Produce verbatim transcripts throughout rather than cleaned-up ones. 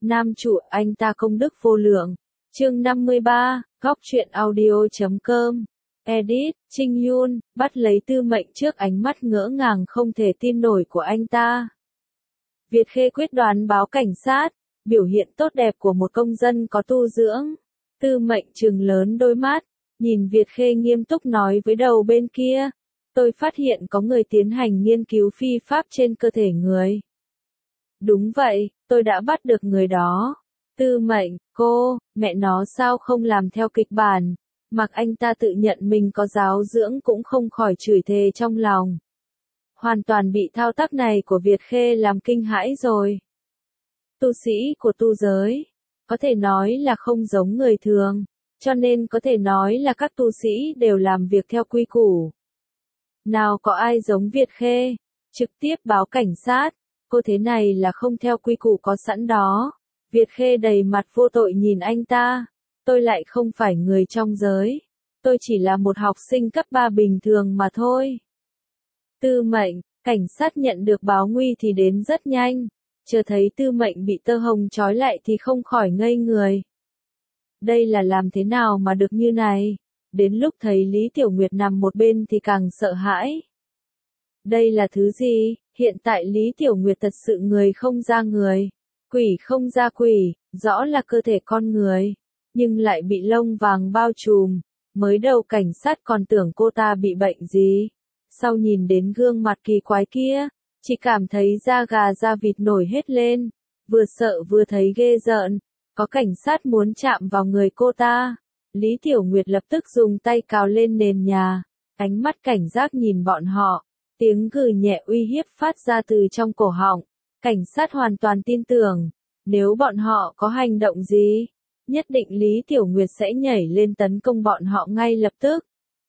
Nam chủ anh ta công đức vô lượng. Chương năm mươi ba, góc truyện audio chấm com. Edit, Trinh Yun, bắt lấy Tư Mệnh trước ánh mắt ngỡ ngàng không thể tin nổi của anh ta. Việt Khê quyết đoán báo cảnh sát, biểu hiện tốt đẹp của một công dân có tu dưỡng. Tư Mệnh trừng lớn đôi mắt, nhìn Việt Khê nghiêm túc nói với đầu bên kia. Tôi phát hiện có người tiến hành nghiên cứu phi pháp trên cơ thể người. Đúng vậy, tôi đã bắt được người đó. Tư Mệnh, cô, mẹ nó sao không làm theo kịch bản, mặc anh ta tự nhận mình có giáo dưỡng cũng không khỏi chửi thề trong lòng. Hoàn toàn bị thao tác này của Việt Khê làm kinh hãi rồi. Tu sĩ của tu giới, có thể nói là không giống người thường, cho nên có thể nói là các tu sĩ đều làm việc theo quy củ. Nào có ai giống Việt Khê, trực tiếp báo cảnh sát, cô thế này là không theo quy củ có sẵn đó. Việt Khê đầy mặt vô tội nhìn anh ta, tôi lại không phải người trong giới, tôi chỉ là một học sinh cấp ba bình thường mà thôi. Tư Mệnh, cảnh sát nhận được báo nguy thì đến rất nhanh, chờ thấy Tư Mệnh bị tơ hồng trói lại thì không khỏi ngây người. Đây là làm thế nào mà được như này, đến lúc thấy Lý Tiểu Nguyệt nằm một bên thì càng sợ hãi. Đây là thứ gì, hiện tại Lý Tiểu Nguyệt thật sự người không ra người, quỷ không ra quỷ, rõ là cơ thể con người, nhưng lại bị lông vàng bao trùm, mới đầu cảnh sát còn tưởng cô ta bị bệnh gì. Sau nhìn đến gương mặt kỳ quái kia, chỉ cảm thấy da gà da vịt nổi hết lên, vừa sợ vừa thấy ghê rợn, có cảnh sát muốn chạm vào người cô ta. Lý Tiểu Nguyệt lập tức dùng tay cào lên nền nhà, ánh mắt cảnh giác nhìn bọn họ, tiếng gừ nhẹ uy hiếp phát ra từ trong cổ họng. Cảnh sát hoàn toàn tin tưởng, nếu bọn họ có hành động gì, nhất định Lý Tiểu Nguyệt sẽ nhảy lên tấn công bọn họ ngay lập tức.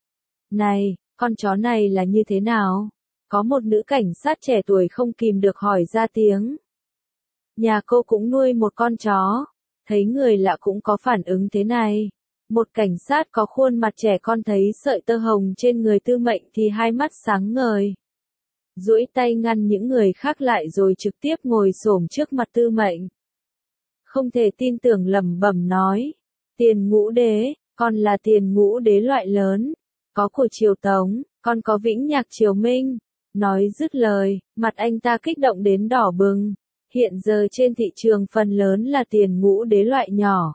Này, con chó này là như thế nào? Có một nữ cảnh sát trẻ tuổi không kìm được hỏi ra tiếng. Nhà cô cũng nuôi một con chó, thấy người lạ cũng có phản ứng thế này. Một cảnh sát có khuôn mặt trẻ con thấy sợi tơ hồng trên người Tư Mệnh thì hai mắt sáng ngời. Duỗi tay ngăn những người khác lại rồi trực tiếp ngồi xổm trước mặt Tư Mệnh. Không thể tin tưởng lẩm bẩm nói, Tiền Ngũ Đế, con là Tiền Ngũ Đế loại lớn, có của Triều Tống, con có Vĩnh Nhạc Triều Minh. Nói dứt lời, mặt anh ta kích động đến đỏ bừng. Hiện giờ trên thị trường phần lớn là Tiền Ngũ Đế loại nhỏ.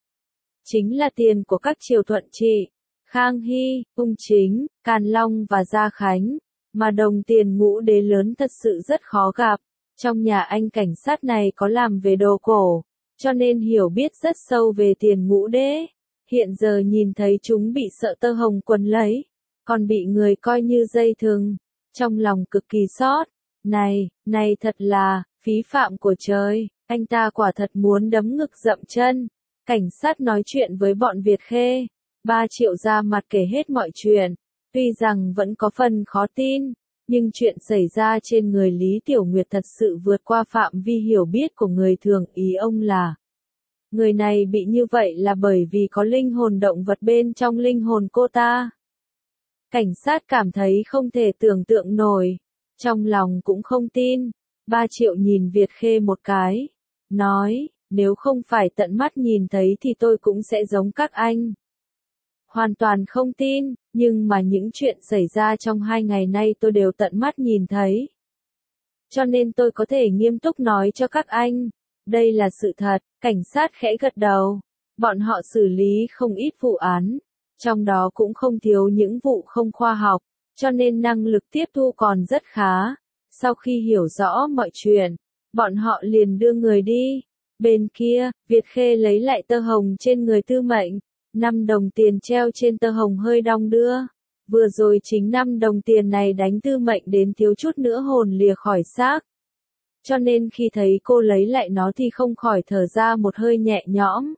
Chính là tiền của các triều Thuận Trị, Khang Hy, Ung Chính, Càn Long và Gia Khánh. Mà đồng Tiền Ngũ Đế lớn thật sự rất khó gặp. Trong nhà anh cảnh sát này có làm về đồ cổ, cho nên hiểu biết rất sâu về Tiền Ngũ Đế. Hiện giờ nhìn thấy chúng bị sợ tơ hồng quấn lấy, còn bị người coi như dây thừng, trong lòng cực kỳ xót. Này, này thật là, phí phạm của trời, anh ta quả thật muốn đấm ngực dậm chân. Cảnh sát nói chuyện với bọn Việt Khê, ba triệu ra mặt kể hết mọi chuyện. Tuy rằng vẫn có phần khó tin, nhưng chuyện xảy ra trên người Lý Tiểu Nguyệt thật sự vượt qua phạm vi hiểu biết của người thường. Ý ông là, người này bị như vậy là bởi vì có linh hồn động vật bên trong linh hồn cô ta. Cảnh sát cảm thấy không thể tưởng tượng nổi, trong lòng cũng không tin. Ba triệu nhìn Việt Khê một cái, nói, nếu không phải tận mắt nhìn thấy thì tôi cũng sẽ giống các anh. Hoàn toàn không tin, nhưng mà những chuyện xảy ra trong hai ngày nay tôi đều tận mắt nhìn thấy. Cho nên tôi có thể nghiêm túc nói cho các anh, đây là sự thật. Cảnh sát khẽ gật đầu, bọn họ xử lý không ít vụ án, trong đó cũng không thiếu những vụ không khoa học, cho nên năng lực tiếp thu còn rất khá. Sau khi hiểu rõ mọi chuyện, bọn họ liền đưa người đi. Bên kia, Việt Khê lấy lại tơ hồng trên người Tư Mệnh. Năm đồng tiền treo trên tơ hồng hơi đong đưa. Vừa rồi chính năm đồng tiền này đánh Tư Mệnh đến thiếu chút nữa hồn lìa khỏi xác. Cho nên khi thấy cô lấy lại nó thì không khỏi thở ra một hơi nhẹ nhõm.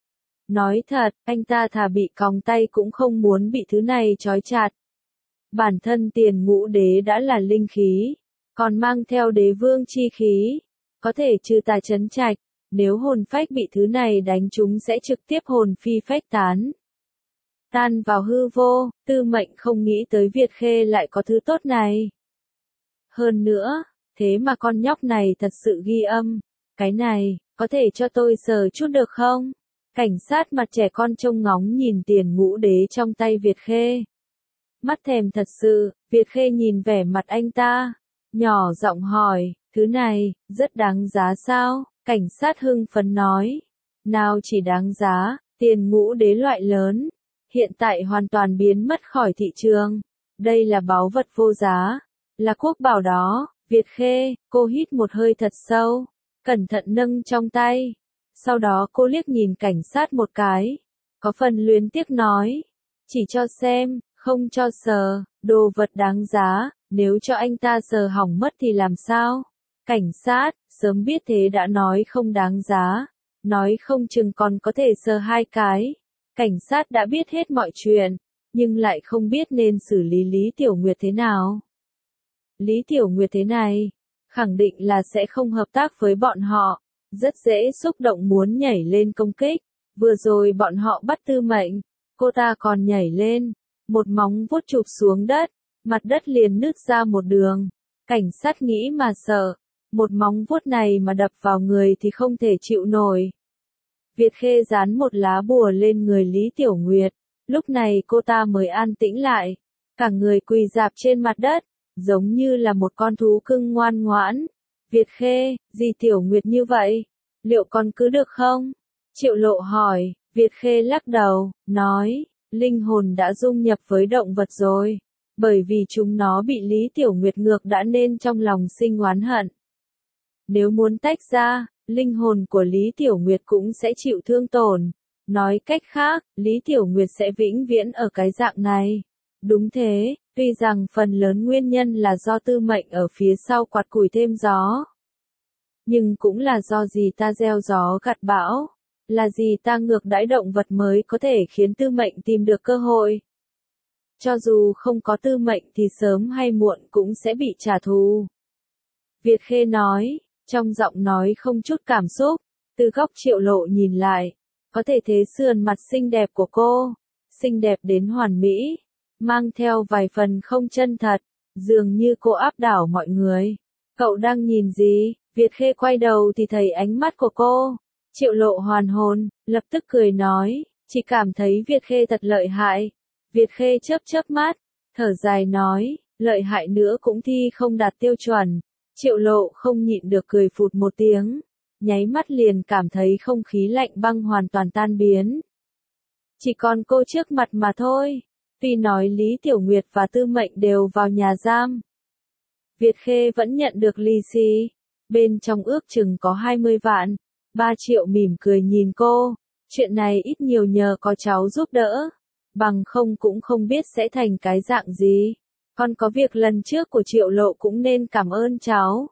Nói thật, anh ta thà bị còng tay cũng không muốn bị thứ này trói chặt. Bản thân Tiền Ngũ Đế đã là linh khí, còn mang theo đế vương chi khí, có thể trừ tà trấn trạch. Nếu hồn phách bị thứ này đánh chúng sẽ trực tiếp hồn phi phách tán, tan vào hư vô. Tư Mệnh không nghĩ tới Việt Khê lại có thứ tốt này. Hơn nữa, thế mà con nhóc này thật sự ghi âm. Cái này, có thể cho tôi sờ chút được không? Cảnh sát mặt trẻ con trông ngóng nhìn tiền ngũ đế trong tay Việt Khê. Mắt thèm thật sự, Việt Khê nhìn vẻ mặt anh ta, nhỏ giọng hỏi, thứ này, rất đáng giá sao? Cảnh sát hưng phấn nói, nào chỉ đáng giá, tiền ngũ đế loại lớn, hiện tại hoàn toàn biến mất khỏi thị trường. Đây là báu vật vô giá, là quốc bảo đó. Việt Khê, cô hít một hơi thật sâu, cẩn thận nâng trong tay. Sau đó cô liếc nhìn cảnh sát một cái, có phần luyến tiếc nói, chỉ cho xem, không cho sờ, đồ vật đáng giá, nếu cho anh ta sờ hỏng mất thì làm sao? Cảnh sát, sớm biết thế đã nói không đáng giá, nói không chừng còn có thể sờ hai cái. Cảnh sát đã biết hết mọi chuyện, nhưng lại không biết nên xử lý Lý Tiểu Nguyệt thế nào. Lý Tiểu Nguyệt thế này, khẳng định là sẽ không hợp tác với bọn họ, rất dễ xúc động muốn nhảy lên công kích. Vừa rồi bọn họ bắt Tư Mệnh, cô ta còn nhảy lên, một móng vuốt chụp xuống đất, mặt đất liền nứt ra một đường. Cảnh sát nghĩ mà sợ, một móng vuốt này mà đập vào người thì không thể chịu nổi. Việt Khê dán một lá bùa lên người Lý Tiểu Nguyệt, lúc này cô ta mới an tĩnh lại, cả người quỳ rạp trên mặt đất, giống như là một con thú cưng ngoan ngoãn. Việt Khê, gì Tiểu Nguyệt như vậy? Liệu con cứ được không? Triệu Lộ hỏi. Việt Khê lắc đầu, nói, linh hồn đã dung nhập với động vật rồi, bởi vì chúng nó bị Lý Tiểu Nguyệt ngược đã nên trong lòng sinh oán hận. Nếu muốn tách ra, linh hồn của Lý Tiểu Nguyệt cũng sẽ chịu thương tổn. Nói cách khác, Lý Tiểu Nguyệt sẽ vĩnh viễn ở cái dạng này. Đúng thế, tuy rằng phần lớn nguyên nhân là do Tư Mệnh ở phía sau quạt củi thêm gió. Nhưng cũng là do gì ta gieo gió gặt bão, là gì ta ngược đãi động vật mới có thể khiến Tư Mệnh tìm được cơ hội. Cho dù không có Tư Mệnh thì sớm hay muộn cũng sẽ bị trả thù. Việt Khê nói, trong giọng nói không chút cảm xúc, từ góc Triệu Lộ nhìn lại, có thể thấy sườn mặt xinh đẹp của cô, xinh đẹp đến hoàn mỹ, mang theo vài phần không chân thật, dường như cô áp đảo mọi người. Cậu đang nhìn gì? Việt Khê quay đầu thì thấy ánh mắt của cô. Triệu Lộ hoàn hồn, lập tức cười nói, chỉ cảm thấy Việt Khê thật lợi hại. Việt Khê chớp chớp mắt, thở dài nói, lợi hại nữa cũng thi không đạt tiêu chuẩn. Triệu Lộ không nhịn được cười phụt một tiếng, nháy mắt liền cảm thấy không khí lạnh băng hoàn toàn tan biến. Chỉ còn cô trước mặt mà thôi. Tuy nói Lý Tiểu Nguyệt và Tư Mệnh đều vào nhà giam, Việt Khê vẫn nhận được lì xì, bên trong ước chừng có hai mươi vạn. Ba Triệu mỉm cười nhìn cô, chuyện này ít nhiều nhờ có cháu giúp đỡ, bằng không cũng không biết sẽ thành cái dạng gì. Con có việc lần trước của Triệu Lộ cũng nên cảm ơn cháu.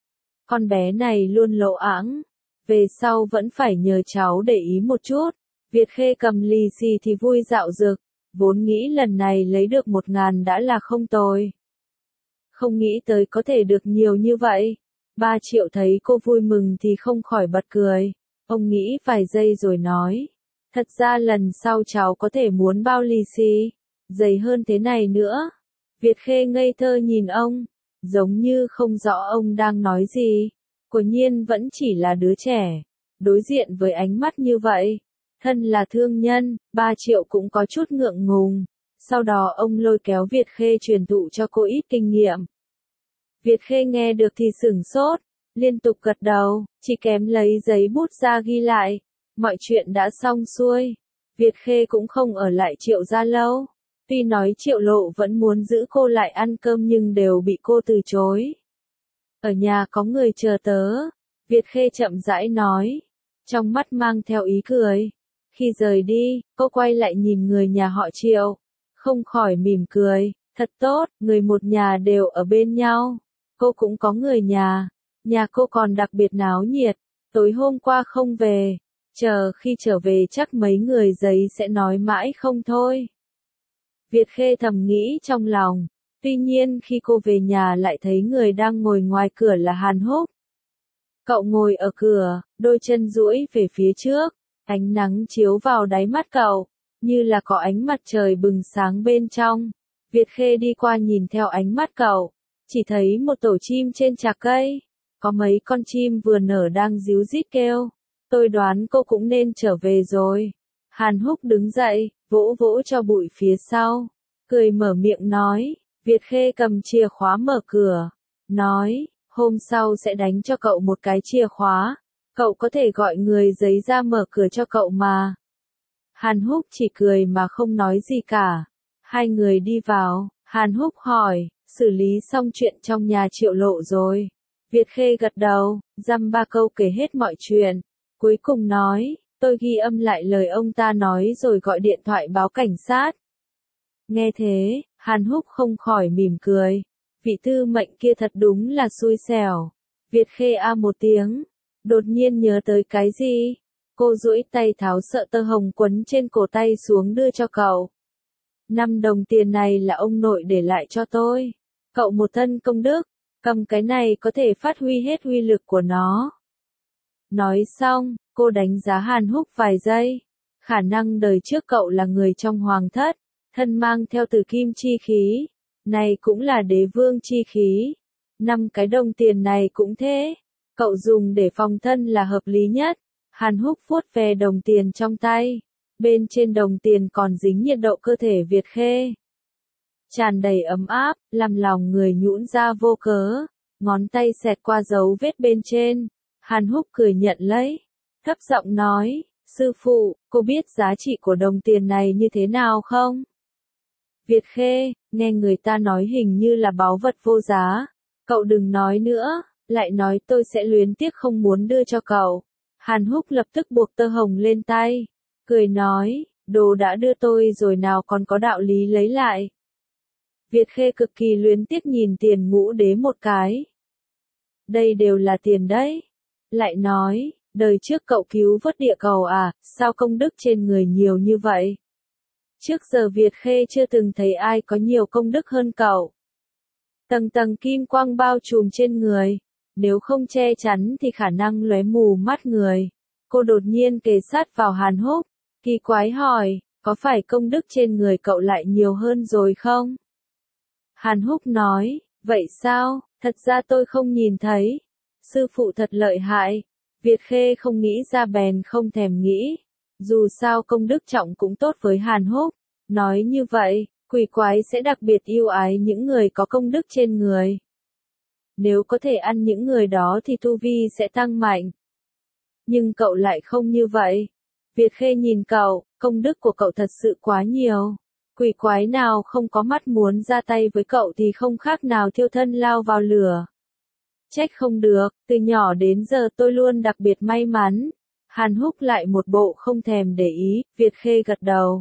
Con bé này luôn lộ ãng, về sau vẫn phải nhờ cháu để ý một chút. Việt Khê cầm lì xì thì vui dạo dực, vốn nghĩ lần này lấy được một ngàn đã là không tồi. Không nghĩ tới có thể được nhiều như vậy. Ba Triệu thấy cô vui mừng thì không khỏi bật cười. Ông nghĩ vài giây rồi nói, thật ra lần sau cháu có thể muốn bao lì xì, dày hơn thế này nữa. Việt Khê ngây thơ nhìn ông, giống như không rõ ông đang nói gì. Quả nhiên vẫn chỉ là đứa trẻ, đối diện với ánh mắt như vậy. Thân là thương nhân, Ba Triệu cũng có chút ngượng ngùng. Sau đó ông lôi kéo Việt Khê truyền thụ cho cô ít kinh nghiệm. Việt Khê nghe được thì sửng sốt, liên tục gật đầu, chỉ kém lấy giấy bút ra ghi lại. Mọi chuyện đã xong xuôi. Việt Khê cũng không ở lại Triệu gia lâu. Tuy nói Triệu Lộ vẫn muốn giữ cô lại ăn cơm nhưng đều bị cô từ chối. Ở nhà có người chờ tớ. Việt Khê chậm rãi nói, trong mắt mang theo ý cười. Khi rời đi, cô quay lại nhìn người nhà họ Triệu, không khỏi mỉm cười, thật tốt, người một nhà đều ở bên nhau. Cô cũng có người nhà, nhà cô còn đặc biệt náo nhiệt, tối hôm qua không về, chờ khi trở về chắc mấy người giấy sẽ nói mãi không thôi. Việt Khê thầm nghĩ trong lòng, tuy nhiên khi cô về nhà lại thấy người đang ngồi ngoài cửa là Hàn Húc. Cậu ngồi ở cửa, đôi chân duỗi về phía trước, ánh nắng chiếu vào đáy mắt cậu, như là có ánh mặt trời bừng sáng bên trong. Việt Khê đi qua nhìn theo ánh mắt cậu, chỉ thấy một tổ chim trên chạc cây, có mấy con chim vừa nở đang ríu rít kêu, Tôi đoán cô cũng nên trở về rồi. Hàn Húc đứng dậy, vỗ vỗ cho bụi phía sau, cười mở miệng nói, Việt Khê cầm chìa khóa mở cửa, nói, hôm sau sẽ đánh cho cậu một cái chìa khóa, cậu có thể gọi người giấy ra mở cửa cho cậu mà. Hàn Húc chỉ cười mà không nói gì cả. Hai người đi vào, Hàn Húc hỏi, xử lý xong chuyện trong nhà Triệu Lộ rồi. Việt Khê gật đầu, dăm ba câu kể hết mọi chuyện. Cuối cùng nói, tôi ghi âm lại lời ông ta nói rồi gọi điện thoại báo cảnh sát. Nghe thế, Hàn Húc không khỏi mỉm cười. Vị tư mệnh kia thật đúng là xui xẻo. Việt Khê a một tiếng, đột nhiên nhớ tới cái gì. Cô duỗi tay tháo sợi tơ hồng quấn trên cổ tay xuống đưa cho cậu. Năm đồng tiền này là ông nội để lại cho tôi. Cậu một thân công đức, cầm cái này có thể phát huy hết uy lực của nó. Nói xong, cô đánh giá Hàn Húc vài giây. Khả năng đời trước cậu là người trong hoàng thất, thân mang theo tử kim chi khí. Này cũng là đế vương chi khí. Năm cái đồng tiền này cũng thế. Cậu dùng để phòng thân là hợp lý nhất. Hàn Húc vuốt về đồng tiền trong tay. Bên trên đồng tiền còn dính nhiệt độ cơ thể Việt Khê. Tràn đầy ấm áp, làm lòng người nhũn ra vô cớ. Ngón tay xẹt qua dấu vết bên trên. Hàn Húc cười nhận lấy. Thấp giọng nói, sư phụ, cô biết giá trị của đồng tiền này như thế nào không? Việt Khê, nghe người ta nói hình như là báu vật vô giá. Cậu đừng nói nữa, lại nói tôi sẽ luyến tiếc không muốn đưa cho cậu. Hàn Húc lập tức buộc tơ hồng lên tay. Cười nói, đồ đã đưa tôi rồi nào còn có đạo lý lấy lại. Việt Khê cực kỳ luyến tiếc nhìn tiền ngũ đế một cái. Đây đều là tiền đấy. Lại nói, đời trước cậu cứu vớt địa cầu à, sao công đức trên người nhiều như vậy? Trước giờ Việt Khê chưa từng thấy ai có nhiều công đức hơn cậu. Tầng tầng kim quang bao trùm trên người. Nếu không che chắn thì khả năng lóe mù mắt người. Cô đột nhiên kề sát vào Hàn Húc. Kỳ quái hỏi, có phải công đức trên người cậu lại nhiều hơn rồi không? Hàn Húc nói, vậy sao, thật ra tôi không nhìn thấy. Sư phụ thật lợi hại. Việt Khê không nghĩ ra bèn không thèm nghĩ. Dù sao công đức trọng cũng tốt với Hàn Húc. Nói như vậy, quỷ quái sẽ đặc biệt yêu ái những người có công đức trên người. Nếu có thể ăn những người đó thì tu vi sẽ tăng mạnh. Nhưng cậu lại không như vậy. Việt Khê nhìn cậu, công đức của cậu thật sự quá nhiều. Quỷ quái nào không có mắt muốn ra tay với cậu thì không khác nào thiêu thân lao vào lửa. Trách không được, từ nhỏ đến giờ tôi luôn đặc biệt may mắn. Hàn Húc lại một bộ không thèm để ý, Việt Khê gật đầu.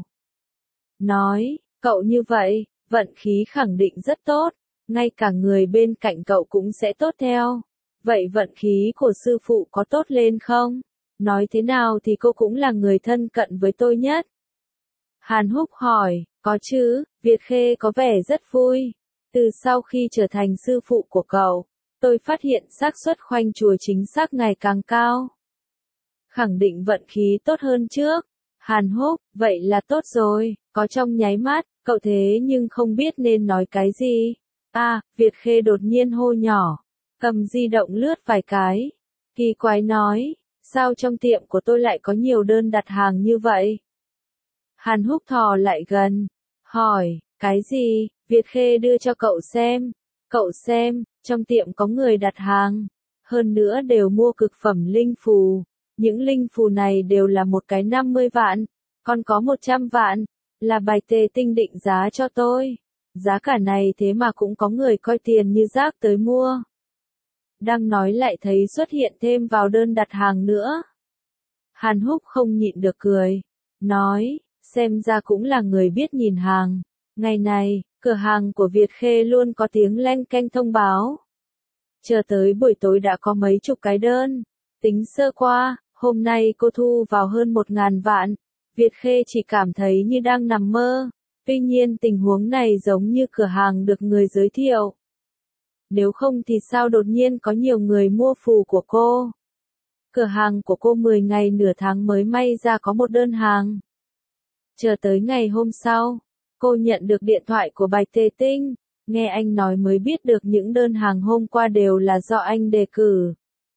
Nói, cậu như vậy, vận khí khẳng định rất tốt. Ngay cả người bên cạnh cậu cũng sẽ tốt theo. Vậy vận khí của sư phụ có tốt lên không? Nói thế nào thì cô cũng là người thân cận với tôi nhất. Hàn Húc hỏi, có chứ, Việt Khê có vẻ rất vui. Từ sau khi trở thành sư phụ của cậu, tôi phát hiện xác suất khoanh chùa chính xác ngày càng cao. Khẳng định vận khí tốt hơn trước. Hàn Húc, vậy là tốt rồi, có trong nháy mắt, cậu thế nhưng không biết nên nói cái gì. À, Việt Khê đột nhiên hô nhỏ, cầm di động lướt vài cái. Kỳ quái nói, sao trong tiệm của tôi lại có nhiều đơn đặt hàng như vậy? Hàn Húc thò lại gần, hỏi, cái gì? Việt Khê đưa cho cậu xem. Cậu xem, trong tiệm có người đặt hàng. Hơn nữa đều mua cực phẩm linh phù. Những linh phù này đều là một cái năm mươi vạn, còn có một trăm vạn, là bài tề tinh định giá cho tôi. Giá cả này thế mà cũng có người coi tiền như rác tới mua. Đang nói lại thấy xuất hiện thêm vào đơn đặt hàng nữa. Hàn Húc không nhịn được cười. Nói, xem ra cũng là người biết nhìn hàng. Ngày này, cửa hàng của Việt Khê luôn có tiếng leng keng thông báo. Chờ tới buổi tối đã có mấy chục cái đơn. Tính sơ qua, hôm nay cô thu vào hơn một ngàn vạn. Việt Khê chỉ cảm thấy như đang nằm mơ. Tuy nhiên tình huống này giống như cửa hàng được người giới thiệu. Nếu không thì sao đột nhiên có nhiều người mua phù của cô? Cửa hàng của cô mười ngày nửa tháng mới may ra có một đơn hàng. Chờ tới ngày hôm sau, cô nhận được điện thoại của Bạch Tề Tinh. Nghe anh nói mới biết được những đơn hàng hôm qua đều là do anh đề cử.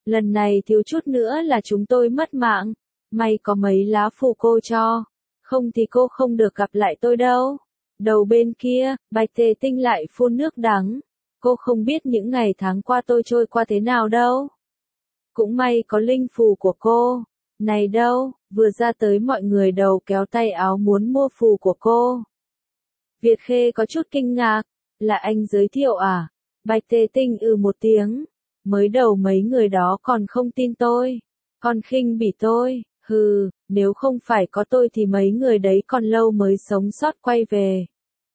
lần này thiếu chút nữa là chúng tôi mất mạng. May có mấy lá phù cô cho, không thì cô không được gặp lại tôi đâu. Đầu bên kia, Bạch Tề Tinh lại phun nước đắng. Cô không biết những ngày tháng qua tôi trôi qua thế nào đâu. Cũng may có linh phù của cô. Này đâu, vừa ra tới mọi người đầu kéo tay áo muốn mua phù của cô. Việt Khê có chút kinh ngạc, là anh giới thiệu à? Bạch Tề Tinh ừ một tiếng. Mới đầu mấy người đó còn không tin tôi, còn khinh bỉ tôi, hừ, nếu không phải có tôi thì mấy người đấy còn lâu mới sống sót quay về.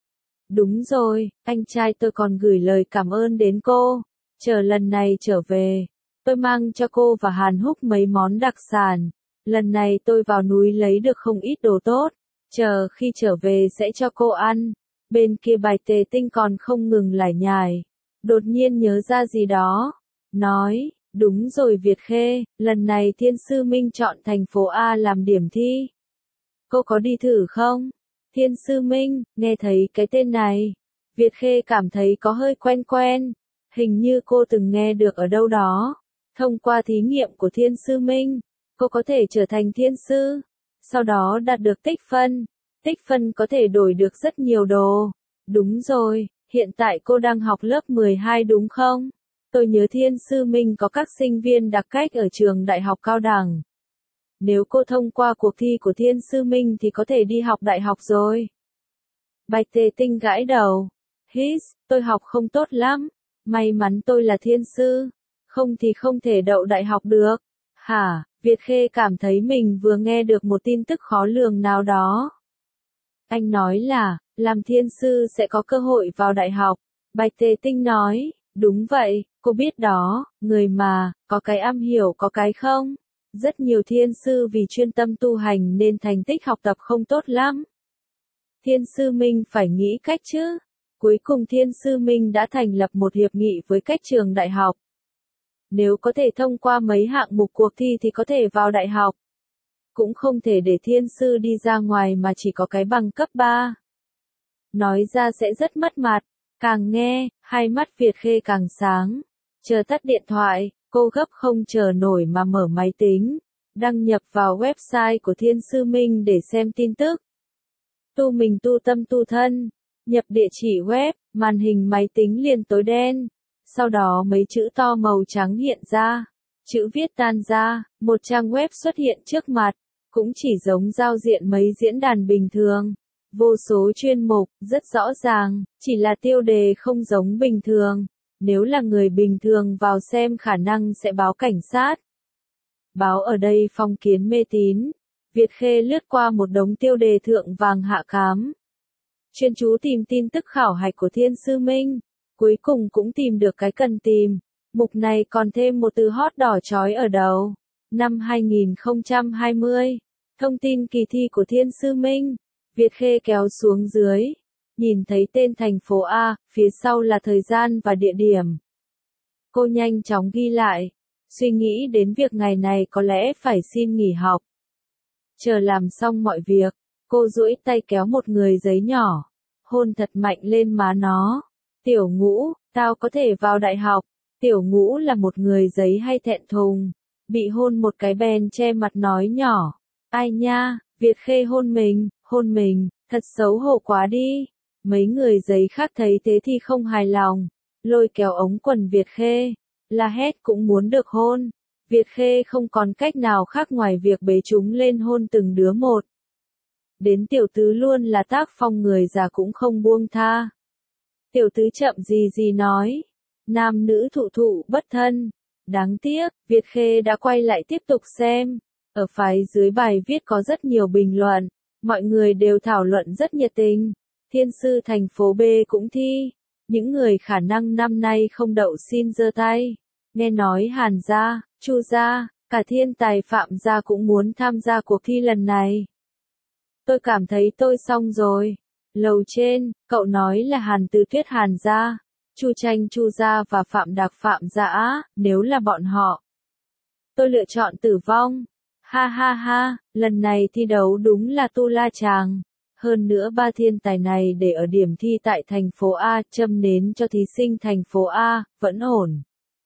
Đúng rồi, anh trai tôi còn gửi lời cảm ơn đến cô, chờ lần này trở về, tôi mang cho cô và Hàn Húc mấy món đặc sản, lần này tôi vào núi lấy được không ít đồ tốt, chờ khi trở về sẽ cho cô ăn. Bên kia Bạch Tề Tinh còn không ngừng lải nhải, đột nhiên nhớ ra gì đó, nói, đúng rồi Việt Khê, lần này Thiên Sư Minh chọn thành phố A làm điểm thi. Cô có đi thử không? Thiên Sư Minh, nghe thấy cái tên này, Việt Khê cảm thấy có hơi quen quen, hình như cô từng nghe được ở đâu đó. Thông qua thí nghiệm của Thiên Sư Minh, cô có thể trở thành thiên sư, sau đó đạt được tích phân. Tích phân có thể đổi được rất nhiều đồ. Đúng rồi, hiện tại cô đang học lớp mười hai đúng không? Tôi nhớ Thiên Sư Minh có các sinh viên đặc cách ở trường đại học cao đẳng. Nếu cô thông qua cuộc thi của Thiên Sư Minh thì có thể đi học đại học rồi. Bạch Tề Tinh gãi đầu. Hít, tôi học không tốt lắm. May mắn tôi là thiên sư. Không thì không thể đậu đại học được. Hả, Việt Khê cảm thấy mình vừa nghe được một tin tức khó lường nào đó. Anh nói là, làm thiên sư sẽ có cơ hội vào đại học. Bạch Tề Tinh nói, đúng vậy, cô biết đó, người mà, có cái am hiểu có cái không. Rất nhiều thiên sư vì chuyên tâm tu hành nên thành tích học tập không tốt lắm. Thiên Sư Minh phải nghĩ cách chứ. Cuối cùng Thiên Sư Minh đã thành lập một hiệp nghị với các trường đại học. Nếu có thể thông qua mấy hạng mục cuộc thi thì có thể vào đại học. Cũng không thể để thiên sư đi ra ngoài mà chỉ có cái bằng cấp ba. Nói ra sẽ rất mất mặt. Càng nghe, hai mắt Việt Khê càng sáng. Chờ tắt điện thoại, cô gấp không chờ nổi mà mở máy tính. Đăng nhập vào website của Thiên Sư Minh để xem tin tức. Tu mình tu tâm tu thân. Nhập địa chỉ web, màn hình máy tính liền tối đen. Sau đó mấy chữ to màu trắng hiện ra. Chữ viết tan ra, một trang web xuất hiện trước mặt. Cũng chỉ giống giao diện mấy diễn đàn bình thường. Vô số chuyên mục, rất rõ ràng, chỉ là tiêu đề không giống bình thường. Nếu là người bình thường vào xem khả năng sẽ báo cảnh sát. Báo ở đây phong kiến mê tín. Việt Khê lướt qua một đống tiêu đề thượng vàng hạ cám. Chuyên chú tìm tin tức khảo hạch của Thiên Sư Minh. Cuối cùng cũng tìm được cái cần tìm. Mục này còn thêm một từ hot đỏ chói ở đầu. Năm hai nghìn không trăm hai mươi. Thông tin kỳ thi của Thiên Sư Minh. Việt Khê kéo xuống dưới. Nhìn thấy tên thành phố A, phía sau là thời gian và địa điểm. Cô nhanh chóng ghi lại. Suy nghĩ đến việc ngày này có lẽ phải xin nghỉ học. Chờ làm xong mọi việc, cô duỗi tay kéo một người giấy nhỏ. Hôn thật mạnh lên má nó. Tiểu Ngũ, tao có thể vào đại học. Tiểu Ngũ là một người giấy hay thẹn thùng. Bị hôn một cái bèn che mặt nói nhỏ. Ai nha, Việt Khê hôn mình, hôn mình, thật xấu hổ quá đi. Mấy người giấy khác thấy thế thì không hài lòng. Lôi kéo ống quần Việt Khê. La hét cũng muốn được hôn. Việt Khê không còn cách nào khác ngoài việc bế chúng lên hôn từng đứa một. Đến tiểu tứ luôn là tác phong người già cũng không buông tha. Tiểu tứ chậm gì gì nói. Nam nữ thụ thụ bất thân. Đáng tiếc, Việt Khê đã quay lại tiếp tục xem. Ở phía dưới bài viết có rất nhiều bình luận. Mọi người đều thảo luận rất nhiệt tình. Thiên sư thành phố B cũng thi. Những người khả năng năm nay không đậu xin giơ tay. Nghe nói Hàn gia, Chu gia, cả Thiên Tài Phạm gia cũng muốn tham gia cuộc thi lần này. Tôi cảm thấy tôi xong rồi. Lầu trên, cậu nói là Hàn Từ Tuyết Hàn gia, Chu Tranh Chu gia và Phạm Đạc Phạm gia, nếu là bọn họ. Tôi lựa chọn tử vong. Ha ha ha, lần này thi đấu đúng là tu la chàng. Hơn nữa ba thiên tài này để ở điểm thi tại thành phố A, châm nến cho thí sinh thành phố A, vẫn ổn.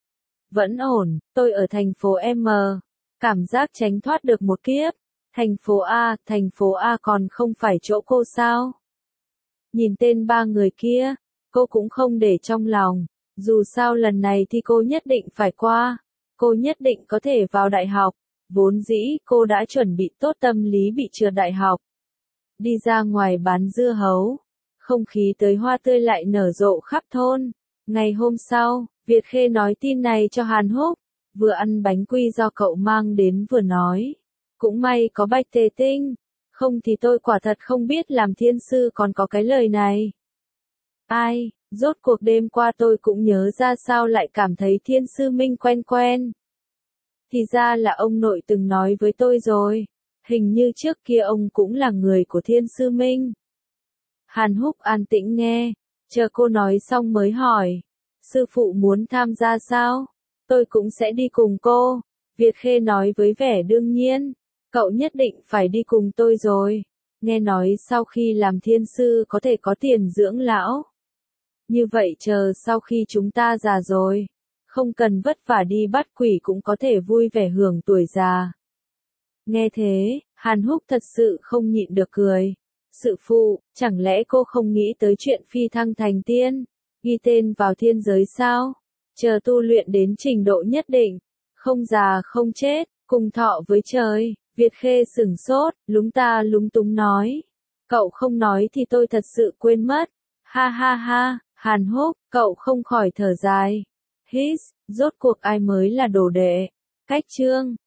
Vẫn ổn, tôi ở thành phố M. Cảm giác tránh thoát được một kiếp. Thành phố A, thành phố A còn không phải chỗ cô sao? Nhìn tên ba người kia, cô cũng không để trong lòng. Dù sao lần này thì cô nhất định phải qua. Cô nhất định có thể vào đại học. Vốn dĩ cô đã chuẩn bị tốt tâm lý bị trượt đại học. Đi ra ngoài bán dưa hấu. Không khí tới hoa tươi lại nở rộ khắp thôn. Ngày hôm sau, Việt Khê nói tin này cho Hàn Húc. Vừa ăn bánh quy do cậu mang đến vừa nói. Cũng may có Bạch Tề Tinh. Không thì tôi quả thật không biết làm thiên sư còn có cái lời này. Ai, rốt cuộc đêm qua tôi cũng nhớ ra sao lại cảm thấy thiên sư Minh quen quen. Thì ra là ông nội từng nói với tôi rồi. Hình như trước kia ông cũng là người của thiên sư Minh. Hàn Húc an tĩnh nghe. Chờ cô nói xong mới hỏi. Sư phụ muốn tham gia sao? Tôi cũng sẽ đi cùng cô. Việt Khê nói với vẻ đương nhiên. Cậu nhất định phải đi cùng tôi rồi. Nghe nói sau khi làm thiên sư có thể có tiền dưỡng lão. Như vậy chờ sau khi chúng ta già rồi. Không cần vất vả đi bắt quỷ cũng có thể vui vẻ hưởng tuổi già. Nghe thế, Hàn Húc thật sự không nhịn được cười. Sư phụ, chẳng lẽ cô không nghĩ tới chuyện phi thăng thành tiên? Ghi tên vào thiên giới sao? Chờ tu luyện đến trình độ nhất định. Không già không chết, cùng thọ với trời. Việt Khê sửng sốt, lúng ta lúng túng nói. Cậu không nói thì tôi thật sự quên mất. Ha ha ha, Hàn Húc, cậu không khỏi thở dài. Hít, rốt cuộc ai mới là đồ đệ. Cách chương.